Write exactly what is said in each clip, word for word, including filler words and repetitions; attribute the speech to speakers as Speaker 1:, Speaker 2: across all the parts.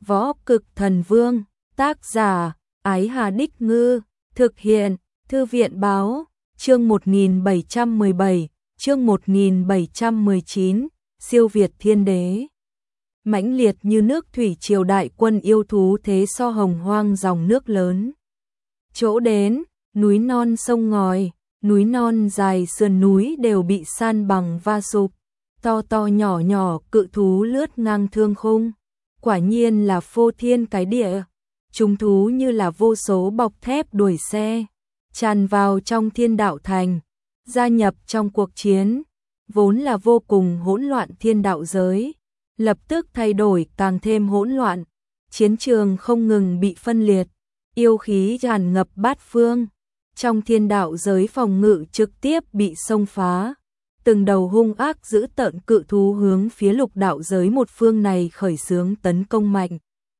Speaker 1: Võ Cực Thần Vương, tác giả, Ái Hà Đích Ngư, thực hiện, Thư viện Báo, chương một nghìn bảy trăm mười bảy, chương một nghìn bảy trăm mười chín, siêu việt thiên đế. Mãnh liệt như nước thủy triều đại quân yêu thú thế so hồng hoang dòng nước lớn. Chỗ đến, núi non sông ngòi, núi non dài sườn núi đều bị san bằng va sụp, to to nhỏ nhỏ cự thú lướt ngang thương khung. Quả nhiên là phô thiên cái địa, chúng thú như là vô số bọc thép đuổi xe, tràn vào trong thiên đạo thành, gia nhập trong cuộc chiến, vốn là vô cùng hỗn loạn thiên đạo giới, lập tức thay đổi càng thêm hỗn loạn, chiến trường không ngừng bị phân liệt, yêu khí tràn ngập bát phương, trong thiên đạo giới phòng ngự trực tiếp bị xông phá. Từng đầu hung ác dữ tợn cự thú hướng phía lục đạo giới một phương này khởi xướng tấn công mạnh.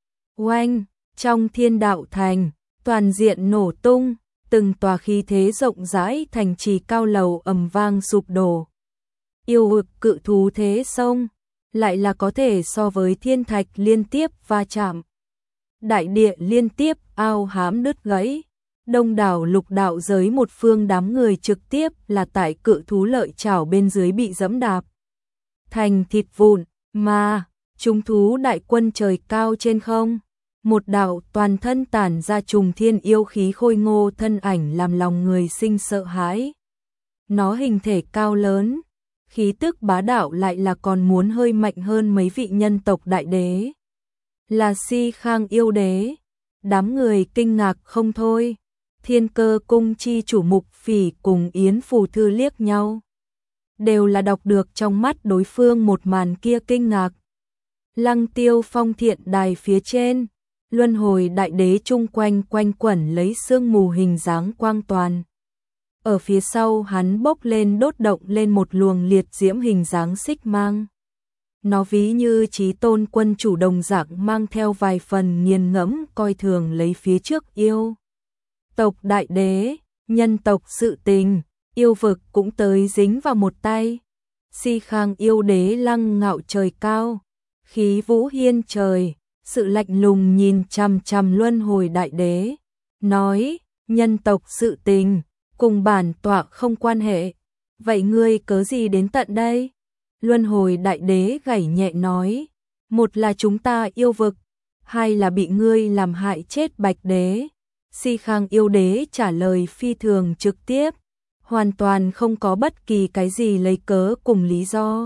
Speaker 1: Oanh, trong thiên đạo thành, toàn diện nổ tung, từng tòa khí thế rộng rãi thành trì cao lầu ầm vang sụp đổ. Yêu vực cự thú thế sông, lại là có thể so với thiên thạch liên tiếp va chạm. Đại địa liên tiếp ao hám đứt gãy. Đông đảo lục đạo giới một phương đám người trực tiếp là tại cự thú lợi chảo bên dưới bị dẫm đạp thành thịt vụn, mà chúng thú đại quân trời cao trên không, một đạo toàn thân tản ra trùng thiên yêu khí khôi ngô thân ảnh làm lòng người sinh sợ hãi. Nó hình thể cao lớn, khí tức bá đạo lại là còn muốn hơi mạnh hơn mấy vị nhân tộc đại đế. Là Si Khang yêu đế, đám người kinh ngạc không thôi. Thiên Cơ cung chi chủ Mục Phỉ cùng Yến Phù Thư liếc nhau, đều là đọc được trong mắt đối phương một màn kia kinh ngạc. Lăng Tiêu Phong thiện đài phía trên, luân hồi đại đế chung quanh quanh quẩn lấy sương mù hình dáng quang toàn. Ở phía sau hắn bốc lên đốt động lên một luồng liệt diễm hình dáng xích mang. Nó ví như chí tôn quân chủ đồng dạng mang theo vài phần nghiền ngẫm coi thường lấy phía trước yêu tộc đại đế, nhân tộc sự tình, yêu vực cũng tới dính vào một tay. Si Khang yêu đế lăng ngạo trời cao, khí vũ hiên trời, sự lạnh lùng nhìn chằm chằm luân hồi đại đế, nói, nhân tộc sự tình, cùng bản tọa không quan hệ, vậy ngươi cớ gì đến tận đây? Luân hồi đại đế gảy nhẹ nói, một là chúng ta yêu vực, hai là bị ngươi làm hại chết bạch đế. Si Khang yêu đế trả lời phi thường trực tiếp, hoàn toàn không có bất kỳ cái gì lấy cớ cùng lý do.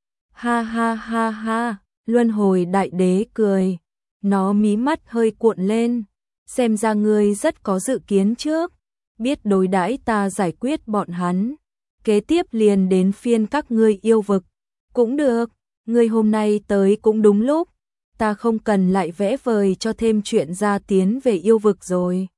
Speaker 1: Ha ha ha ha, luân hồi đại đế cười, nó mí mắt hơi cuộn lên, xem ra ngươi rất có dự kiến trước, biết đối đãi ta giải quyết bọn hắn, kế tiếp liền đến phiên các ngươi yêu vực, cũng được, ngươi hôm nay tới cũng đúng lúc. Ta không cần lại vẽ vời cho thêm chuyện gia tiến về yêu vực rồi.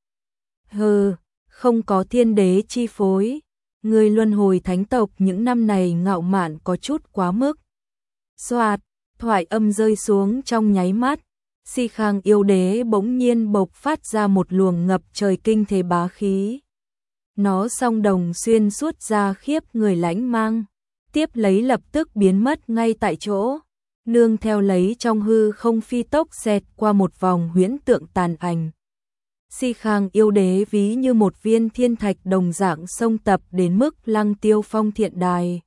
Speaker 1: Hừ, không có thiên đế chi phối, người luân hồi thánh tộc những năm này ngạo mạn có chút quá mức. Xoạt, thoại âm rơi xuống trong nháy mắt, Si Khang yêu đế bỗng nhiên bộc phát ra một luồng ngập trời kinh thế bá khí. Nó song đồng xuyên suốt ra khiếp người lãnh mang, tiếp lấy lập tức biến mất ngay tại chỗ. Nương theo lấy trong hư không phi tốc xẹt qua một vòng huyễn tượng tàn ảnh. Si Khang yêu đế ví như một viên thiên thạch đồng dạng xông tập đến mức Lăng Tiêu Phong thiện đài.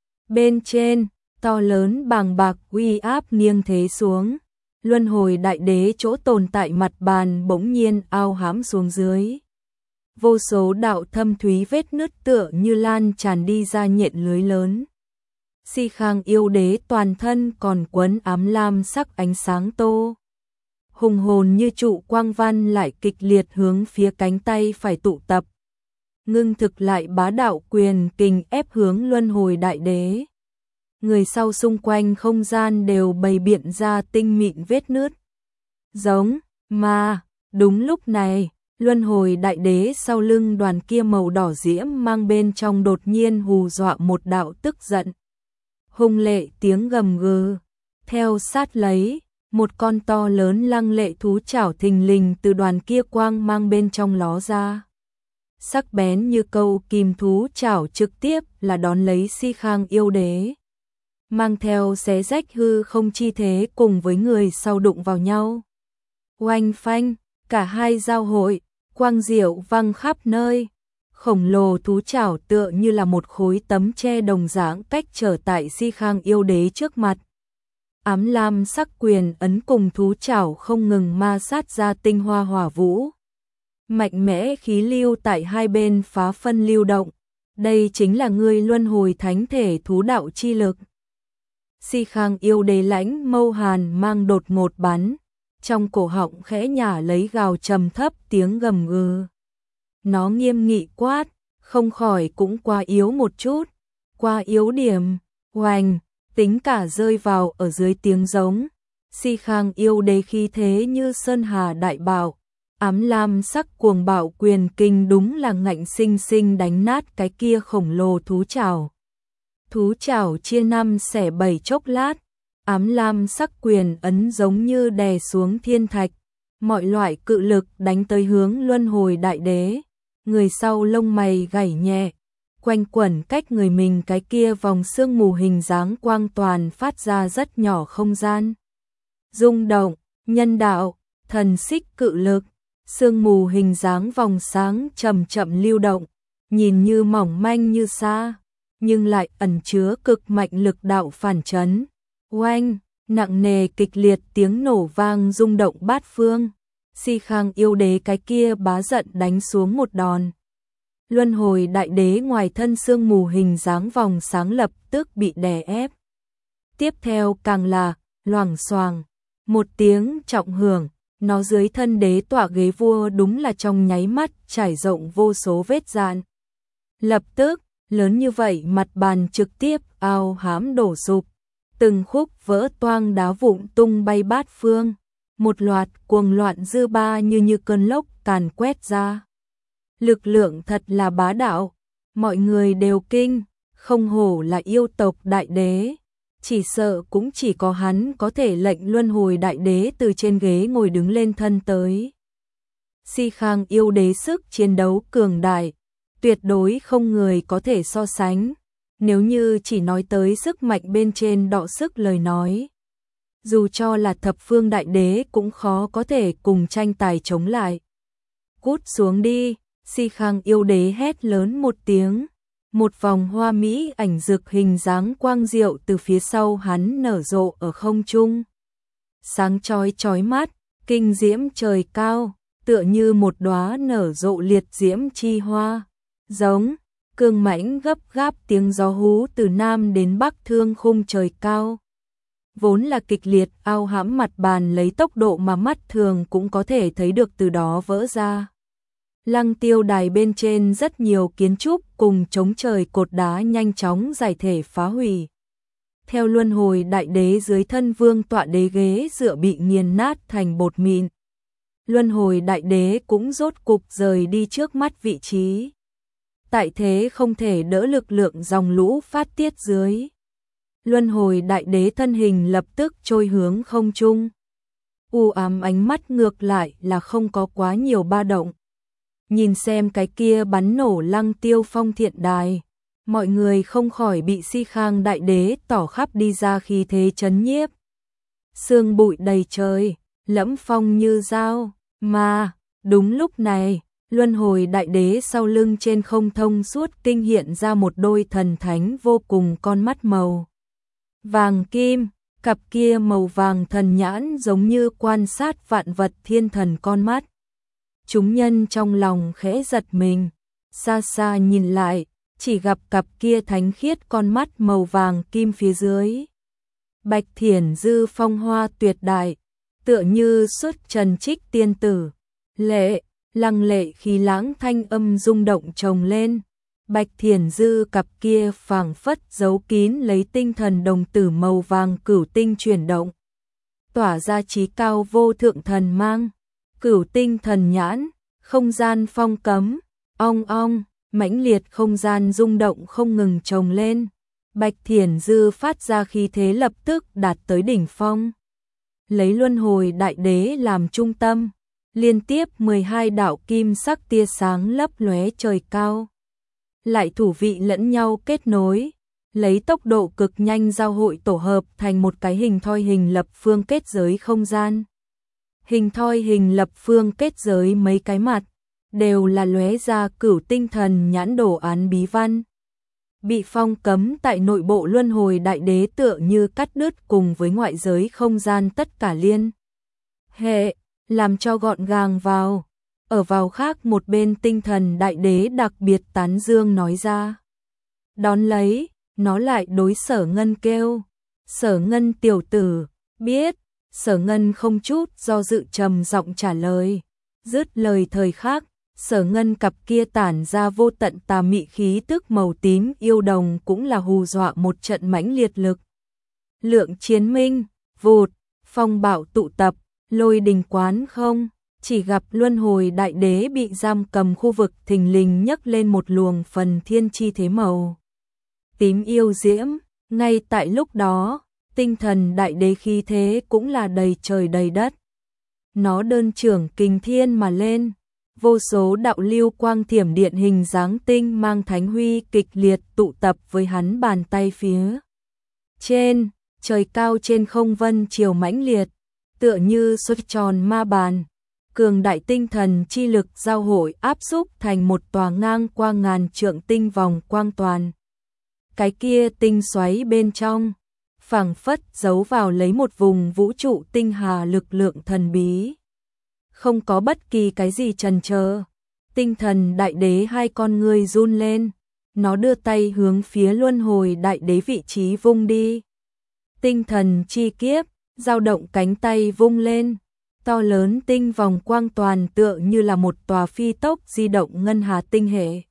Speaker 1: Bên trên, to lớn bàng bạc uy áp nghiêng thế xuống, luân hồi đại đế chỗ tồn tại mặt bàn bỗng nhiên ao hãm xuống dưới. Vô số đạo thâm thúy vết nứt tựa như lan tràn đi ra nhện lưới lớn. Si Khang yêu đế toàn thân còn quấn ám lam sắc ánh sáng tô. Hùng hồn như trụ quang văn lại kịch liệt hướng phía cánh tay phải tụ tập. Ngưng thực lại bá đạo quyền kình ép hướng luân hồi đại đế. Người sau xung quanh không gian đều bày biện ra tinh mịn vết nứt. Giống, mà, đúng lúc này, luân hồi đại đế sau lưng đoàn kia màu đỏ diễm mang bên trong đột nhiên hù dọa một đạo tức giận. Hung lệ tiếng gầm gừ, theo sát lấy, một con to lớn lăng lệ thú chảo thình lình từ đoàn kia quang mang bên trong ló ra. Sắc bén như câu kìm thú chảo trực tiếp là đón lấy Si Khang yêu đế. Mang theo xé rách hư không chi thế cùng với người sau đụng vào nhau. Oanh phanh, cả hai giao hội, quang diệu văng khắp nơi. Khổng lồ thú chảo tựa như là một khối tấm che đồng dạng cách trở tại Di Khang yêu đế trước mặt. Ám lam sắc quyền ấn cùng thú chảo không ngừng ma sát ra tinh hoa hỏa vũ. Mạnh mẽ khí lưu tại hai bên phá phân lưu động. Đây chính là ngươi luân hồi thánh thể thú đạo chi lực. Di Khang yêu đế lãnh mâu hàn mang đột ngột bắn. Trong cổ họng khẽ nhả lấy gào trầm thấp tiếng gầm gừ. Nó nghiêm nghị quát, không khỏi cũng quá yếu một chút. Quá yếu điểm, oanh, tính cả rơi vào ở dưới tiếng giống. Di Khang yêu đế khí thế như sơn hà đại bạo. Ám lam sắc cuồng bạo quyền kinh đúng là ngạnh sinh sinh đánh nát cái kia khổng lồ thú chảo. Thú chảo chia năm xẻ bảy chốc lát. Ám lam sắc quyền ấn giống như đè xuống thiên thạch. Mọi loại cự lực đánh tới hướng luân hồi đại đế. Người sau lông mày gảy nhẹ. Quanh quẩn cách người mình cái kia vòng sương mù hình dáng quang toàn phát ra rất nhỏ không gian. Rung động, nhân đạo, thần xích cự lực. Sương mù hình dáng vòng sáng chậm chậm lưu động. Nhìn như mỏng manh như xa. Nhưng lại ẩn chứa cực mạnh lực đạo phản chấn. Oanh, nặng nề kịch liệt tiếng nổ vang rung động bát phương. Di Khang yêu đế cái kia bá giận đánh xuống một đòn. Luân hồi đại đế ngoài thân sương mù hình dáng vòng sáng lập tức bị đè ép. Tiếp theo càng là, loảng xoàng, một tiếng trọng hưởng, nó dưới thân đế tỏa ghế vua đúng là trong nháy mắt trải rộng vô số vết dạn. Lập tức, lớn như vậy mặt bàn trực tiếp ao hám đổ sụp. Từng khúc vỡ toang đá vụn tung bay bát phương. Một loạt cuồng loạn dư ba như như cơn lốc càn quét ra. Lực lượng thật là bá đạo. Mọi người đều kinh. Không hổ là yêu tộc đại đế. Chỉ sợ cũng chỉ có hắn có thể lệnh luân hồi đại đế từ trên ghế ngồi đứng lên thân tới. Di Khang yêu đế sức chiến đấu cường đại. Tuyệt đối không người có thể so sánh. Nếu như chỉ nói tới sức mạnh bên trên đọ sức lời nói. Dù cho là thập phương đại đế cũng khó có thể cùng tranh tài chống lại. Cút xuống đi, Di Khang yêu đế hét lớn một tiếng. Một vòng hoa mỹ ảnh dược hình dáng quang diệu từ phía sau hắn nở rộ ở không trung. Sáng chói chói mắt, kinh diễm trời cao, tựa như một đóa nở rộ liệt diễm chi hoa. Giống, cương mãnh gấp gáp tiếng gió hú từ nam đến bắc thương khung trời cao. Vốn là kịch liệt ao hãm mặt bàn lấy tốc độ mà mắt thường cũng có thể thấy được từ đó vỡ ra. Lăng tiêu đài bên trên rất nhiều kiến trúc cùng chống trời cột đá nhanh chóng giải thể phá hủy. Theo luân hồi đại đế dưới thân vương tọa đế ghế dựa bị nghiền nát thành bột mịn. Luân hồi đại đế cũng rốt cục rời đi trước mắt vị trí. Tại thế không thể đỡ lực lượng dòng lũ phát tiết dưới. Luân hồi đại đế thân hình lập tức trôi hướng không trung. U ám ánh mắt ngược lại là không có quá nhiều ba động. Nhìn xem cái kia bắn nổ lăng tiêu phong thiện đài. Mọi người không khỏi bị Di Khang đại đế tỏ khắp đi ra khí thế chấn nhiếp. Sương bụi đầy trời, lẫm phong như dao, mà, đúng lúc này, luân hồi đại đế sau lưng trên không thông suốt tinh hiện ra một đôi thần thánh vô cùng con mắt màu vàng kim, cặp kia màu vàng thần nhãn giống như quan sát vạn vật thiên thần con mắt. Chúng nhân trong lòng khẽ giật mình, xa xa nhìn lại, chỉ gặp cặp kia thánh khiết con mắt màu vàng kim phía dưới. Bạch thiển dư phong hoa tuyệt đại, tựa như xuất trần trích tiên tử, lệ, lăng lệ khí lãng thanh âm rung động trồng lên. Bạch thiển dư cặp kia phảng phất giấu kín lấy tinh thần đồng tử màu vàng cửu tinh chuyển động. Tỏa ra trí cao vô thượng thần mang, cửu tinh thần nhãn, không gian phong cấm, ong ong, mãnh liệt không gian rung động không ngừng trồng lên. Bạch thiển dư phát ra khí thế lập tức đạt tới đỉnh phong. Lấy luân hồi đại đế làm trung tâm, liên tiếp mười hai đạo kim sắc tia sáng lấp lóe trời cao. Lại thủ vị lẫn nhau kết nối, lấy tốc độ cực nhanh giao hội tổ hợp thành một cái hình thoi hình lập phương kết giới không gian. hình thoi hình lập phương kết giới mấy cái mặt, đều là lóe ra cửu tinh thần nhãn đồ án bí văn. Bị phong cấm tại nội bộ luân hồi đại đế tựa như cắt đứt cùng với ngoại giới không gian tất cả liên hệ, làm cho gọn gàng vào. Ở vào khác một bên tinh thần đại đế đặc biệt tán dương nói ra. Đón lấy, nó lại đối Sở Ngân kêu. Sở Ngân tiểu tử, biết. Sở Ngân không chút do dự trầm giọng trả lời. Dứt lời thời khắc, Sở Ngân cặp kia tản ra vô tận tà mị khí tức màu tím yêu đồng cũng là hù dọa một trận mãnh liệt lực. Lượng chiến minh, vụt, phong bạo tụ tập, lôi đình quán không, chỉ gặp luân hồi đại đế bị giam cầm khu vực thình lình nhấc lên một luồng phần thiên chi thế màu tím yêu diễm, ngay tại lúc đó, tinh thần đại đế khí thế cũng là đầy trời đầy đất. Nó đơn trưởng kình thiên mà lên, vô số đạo lưu quang thiểm điện hình dáng tinh mang thánh huy kịch liệt tụ tập với hắn bàn tay phía trên, trời cao trên không vân chiều mãnh liệt, tựa như xoay tròn ma bàn, cường đại tinh thần chi lực giao hội áp xúc thành một tòa ngang qua ngàn trượng tinh vòng quang toàn. Cái kia tinh xoáy bên trong, phảng phất giấu vào lấy một vùng vũ trụ tinh hà lực lượng thần bí. Không có bất kỳ cái gì chần chờ, tinh thần đại đế hai con ngươi run lên, nó đưa tay hướng phía luân hồi đại đế vị trí vung đi. Tinh thần chi kiếp, dao động cánh tay vung lên, to lớn tinh vòng quang toàn tựa như là một tòa phi tốc di động ngân hà tinh hệ.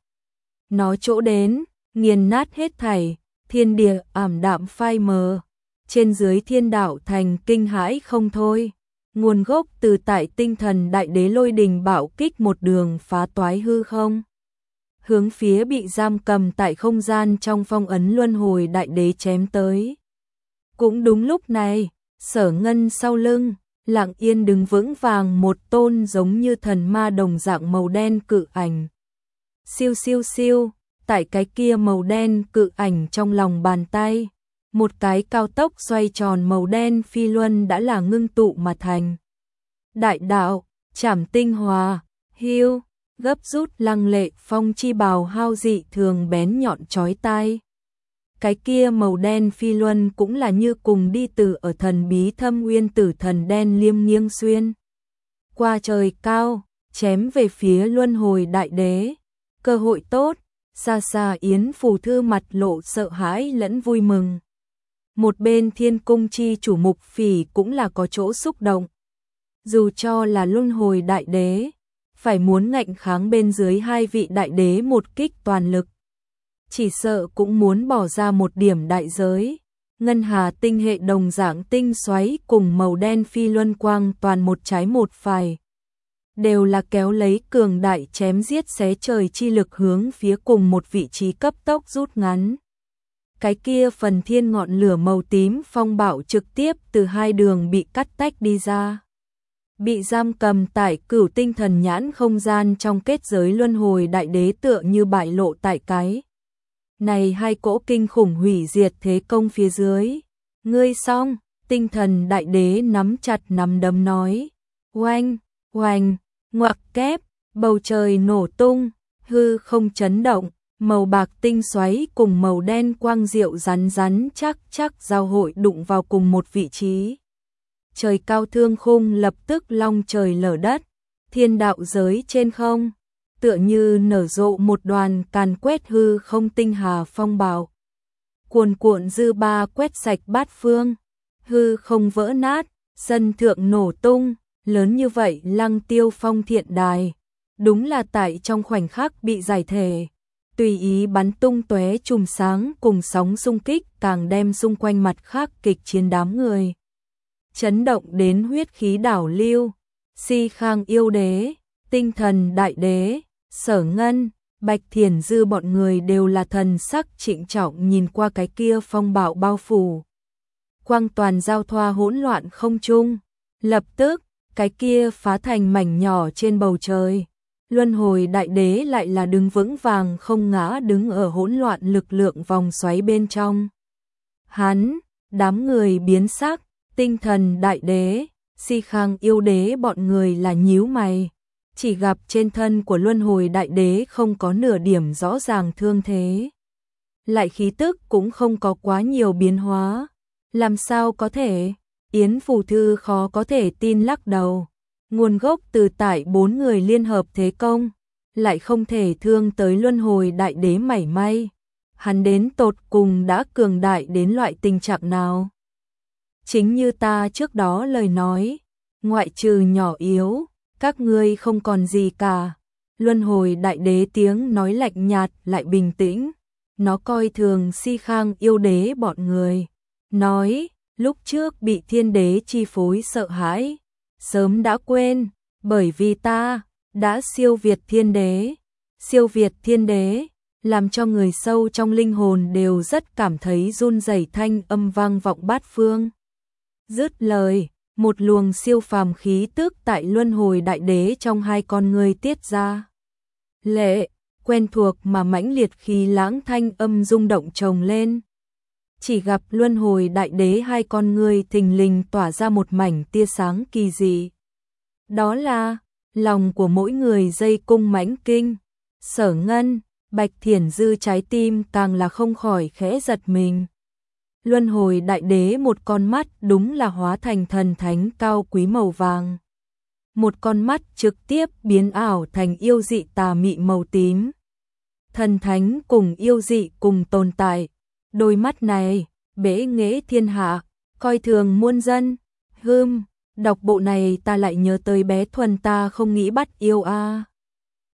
Speaker 1: Nó chỗ đến, nghiền nát hết thảy, thiên địa ảm đạm phai mờ, trên dưới thiên đạo thành kinh hãi không thôi. Nguồn gốc từ tại tinh thần đại đế lôi đình bạo kích một đường phá toái hư không. Hướng phía bị giam cầm tại không gian trong phong ấn luân hồi đại đế chém tới. Cũng đúng lúc này, Sở Ngân sau lưng, lặng yên đứng vững vàng một tôn giống như thần ma đồng dạng màu đen cự ảnh. Siêu siêu siêu, tại cái kia màu đen cự ảnh trong lòng bàn tay. Một cái cao tốc xoay tròn màu đen phi luân đã là ngưng tụ mà thành. Đại đạo, trảm tinh hòa, hưu, gấp rút lăng lệ phong chi bào hao dị thường bén nhọn chói tai. Cái kia màu đen phi luân cũng là như cùng đi từ ở thần bí thâm uyên tử thần đen liêm nghiêng xuyên. Qua trời cao, chém về phía luân hồi đại đế. Cơ hội tốt, xa xa Yến Phù Thư mặt lộ sợ hãi lẫn vui mừng. Một bên thiên cung chi chủ Mục Phỉ cũng là có chỗ xúc động. Dù cho là luân hồi đại đế, phải muốn ngạnh kháng bên dưới hai vị đại đế một kích toàn lực. Chỉ sợ cũng muốn bỏ ra một điểm đại giới. Ngân hà tinh hệ đồng dạng tinh xoáy cùng màu đen phi luân quang toàn một trái một phải. Đều là kéo lấy cường đại chém giết xé trời chi lực hướng phía cùng một vị trí cấp tốc rút ngắn. Cái kia phần thiên ngọn lửa màu tím phong bạo trực tiếp từ hai đường bị cắt tách đi ra. Bị giam cầm tại cửu tinh thần nhãn không gian trong kết giới luân hồi đại đế tựa như bại lộ tại cái. Này hai cỗ kinh khủng hủy diệt thế công phía dưới. Ngươi xong, tinh thần đại đế nắm chặt nắm đấm nói. Oanh, oanh, ngoặc kép, bầu trời nổ tung, hư không chấn động. Màu bạc tinh xoáy cùng màu đen quang diệu rắn rắn chắc chắc giao hội đụng vào cùng một vị trí. Trời cao thương khung lập tức long trời lở đất, thiên đạo giới trên không, tựa như nở rộ một đoàn càn quét hư không tinh hà phong bạo. Cuồn cuộn dư ba quét sạch bát phương, hư không vỡ nát, sân thượng nổ tung, lớn như vậy Lăng Tiêu Phong thiện đài, đúng là tại trong khoảnh khắc bị giải thể. Tùy ý bắn tung tóe chùm sáng cùng sóng xung kích càng đem xung quanh mặt khác kịch chiến đám người. Chấn động đến huyết khí đảo lưu, Si Khang yêu đế, tinh thần đại đế, Sở Ngân, Bạch Thiền Dư bọn người đều là thần sắc trịnh trọng nhìn qua cái kia phong bạo bao phủ. Quang toàn giao thoa hỗn loạn không trung, lập tức, cái kia phá thành mảnh nhỏ trên bầu trời. Luân hồi đại đế lại là đứng vững vàng không ngã đứng ở hỗn loạn lực lượng vòng xoáy bên trong. Hắn, đám người biến sắc, tinh thần đại đế, Si Khang yêu đế bọn người là nhíu mày, chỉ gặp trên thân của luân hồi đại đế không có nửa điểm rõ ràng thương thế. Lại khí tức cũng không có quá nhiều biến hóa. Làm sao có thể? Yến Phù Thư khó có thể tin lắc đầu. Nguồn gốc từ tại bốn người liên hợp thế công, lại không thể thương tới luân hồi đại đế mảy may. Hắn đến tột cùng đã cường đại đến loại tình trạng nào? Chính như ta trước đó lời nói, ngoại trừ nhỏ yếu, các ngươi không còn gì cả. Luân hồi đại đế tiếng nói lạnh nhạt lại bình tĩnh. Nó coi thường Si Khang yêu đế bọn người. Nói, lúc trước bị thiên đế chi phối sợ hãi, sớm đã quên, bởi vì ta đã siêu việt thiên đế. Siêu việt thiên đế, làm cho người sâu trong linh hồn đều rất cảm thấy run rẩy, thanh âm vang vọng bát phương. Dứt lời, một luồng siêu phàm khí tức tại luân hồi đại đế trong hai con người tiết ra. Lệ, quen thuộc mà mãnh liệt khí lãng thanh âm rung động chồng lên. Chỉ gặp luân hồi đại đế hai con người thình lình tỏa ra một mảnh tia sáng kỳ dị. Đó là lòng của mỗi người dây cung mãnh kinh. Sở Ngân, Bạch Thiển Dư trái tim càng là không khỏi khẽ giật mình. Luân hồi đại đế một con mắt đúng là hóa thành thần thánh cao quý màu vàng. Một con mắt trực tiếp biến ảo thành yêu dị tà mị màu tím. Thần thánh cùng yêu dị cùng tồn tại. Đôi mắt này, bẽ nghễ thiên hạ, coi thường muôn dân. Hưm, đọc bộ này ta lại nhớ tới bé Thuần ta không nghĩ bắt yêu a. À.